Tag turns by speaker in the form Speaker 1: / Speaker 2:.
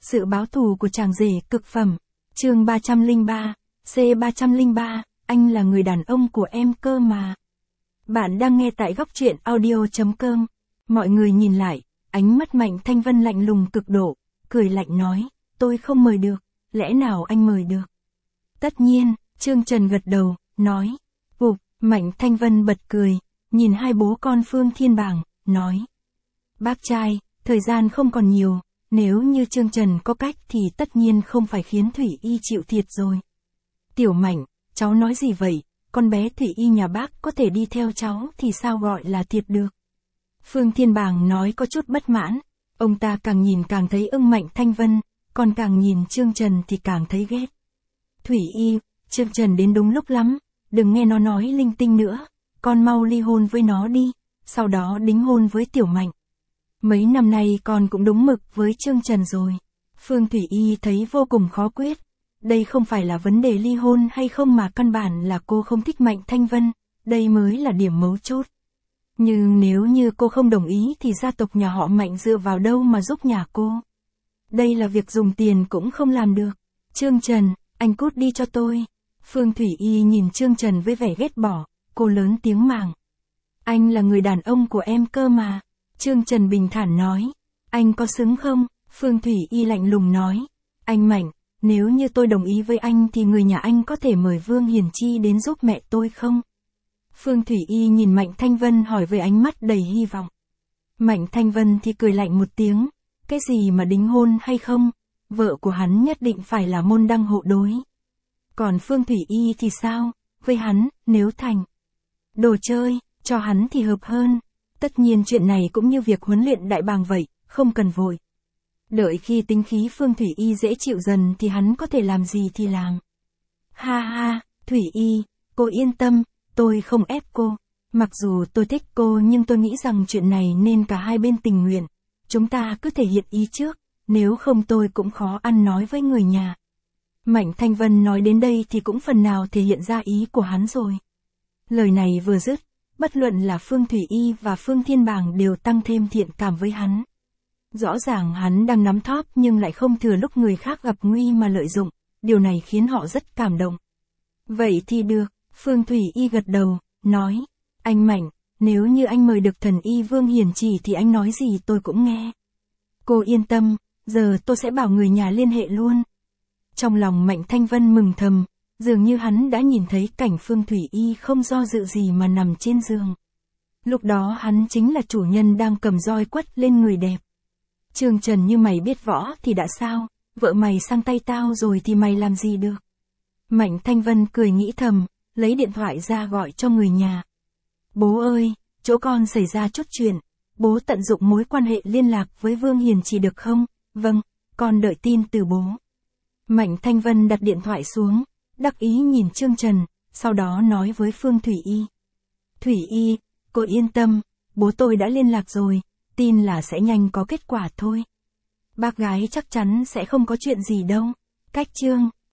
Speaker 1: Sự báo thù của chàng rể cực phẩm. Chương 303, C303, anh là người đàn ông của em cơ mà. Bạn đang nghe tại góc truyện audio.com. Mọi người nhìn lại, ánh mắt Mạnh Thanh Vân lạnh lùng cực độ, cười lạnh nói, tôi không mời được, lẽ nào anh mời được? Tất nhiên, Trương Trần gật đầu, nói, Mạnh Thanh Vân bật cười, nhìn hai bố con Phương Thiên Bảng, nói, bác trai, thời gian không còn nhiều, nếu như Trương Trần có cách thì tất nhiên không phải khiến Thủy Y chịu thiệt rồi. Tiểu Mạnh, cháu nói gì vậy, con bé Thủy Y nhà bác có thể đi theo cháu thì sao gọi là thiệt được? Phương Thiên Bảng nói có chút bất mãn, ông ta càng nhìn càng thấy ưng Mạnh Thanh Vân, còn càng nhìn Trương Trần thì càng thấy ghét. Thủy Y, Trương Trần đến đúng lúc lắm, đừng nghe nó nói linh tinh nữa, con mau ly hôn với nó đi, sau đó đính hôn với Tiểu Mạnh. Mấy năm nay con cũng đúng mực với Trương Trần rồi. Phương Thủy Y thấy vô cùng khó quyết. Đây không phải là vấn đề ly hôn hay không mà căn bản là cô không thích Mạnh Thanh Vân, đây mới là điểm mấu chốt. Nhưng nếu như cô không đồng ý thì gia tộc nhà họ Mạnh dựa vào đâu mà giúp nhà cô? Đây là việc dùng tiền cũng không làm được. Trương Trần, anh cút đi cho tôi. Phương Thủy Y nhìn Trương Trần với vẻ ghét bỏ, cô lớn tiếng màng. Anh là người đàn ông của em cơ mà. Trương Trần bình thản nói, anh có xứng không? Phương Thủy Y lạnh lùng nói, anh Mạnh, nếu như tôi đồng ý với anh thì người nhà anh có thể mời Vương Hiền Chi đến giúp mẹ tôi không? Phương Thủy Y nhìn Mạnh Thanh Vân hỏi với ánh mắt đầy hy vọng. Mạnh Thanh Vân thì cười lạnh một tiếng, cái gì mà đính hôn hay không, vợ của hắn nhất định phải là môn đăng hộ đối. Còn Phương Thủy Y thì sao, với hắn, nếu thành đồ chơi, cho hắn thì hợp hơn. Tất nhiên chuyện này cũng như việc huấn luyện đại bàng vậy, không cần vội. Đợi khi tính khí Phương Thủy Y dễ chịu dần thì hắn có thể làm gì thì làm. Ha ha, Thủy Y, cô yên tâm, tôi không ép cô. Mặc dù tôi thích cô nhưng tôi nghĩ rằng chuyện này nên cả hai bên tình nguyện. Chúng ta cứ thể hiện ý trước, nếu không tôi cũng khó ăn nói với người nhà. Mạnh Thanh Vân nói đến đây thì cũng phần nào thể hiện ra ý của hắn rồi. Lời này vừa dứt, bất luận là Phương Thủy Y và Phương Thiên Bảng đều tăng thêm thiện cảm với hắn. Rõ ràng hắn đang nắm thóp nhưng lại không thừa lúc người khác gặp nguy mà lợi dụng, điều này khiến họ rất cảm động. Vậy thì được, Phương Thủy Y gật đầu, nói, anh Mạnh, nếu như anh mời được thần y Vương Hiền Chỉ thì anh nói gì tôi cũng nghe. Cô yên tâm, giờ tôi sẽ bảo người nhà liên hệ luôn. Trong lòng Mạnh Thanh Vân mừng thầm, dường như hắn đã nhìn thấy cảnh Phương Thủy Y không do dự gì mà nằm trên giường. Lúc đó hắn chính là chủ nhân đang cầm roi quất lên người đẹp. Trương Trần, như mày biết võ thì đã sao, vợ mày sang tay tao rồi thì mày làm gì được. Mạnh Thanh Vân cười nghĩ thầm, lấy điện thoại ra gọi cho người nhà. Bố ơi, chỗ con xảy ra chút chuyện, bố tận dụng mối quan hệ liên lạc với Vương Hiền Chỉ được không? Vâng, con đợi tin từ bố. Mạnh Thanh Vân đặt điện thoại xuống, đắc ý nhìn Trương Trần, sau đó nói với Phương Thủy Y. Thủy Y, cô yên tâm, bố tôi đã liên lạc rồi, tin là sẽ nhanh có kết quả thôi. Bác gái chắc chắn sẽ không có chuyện gì đâu. Cách chương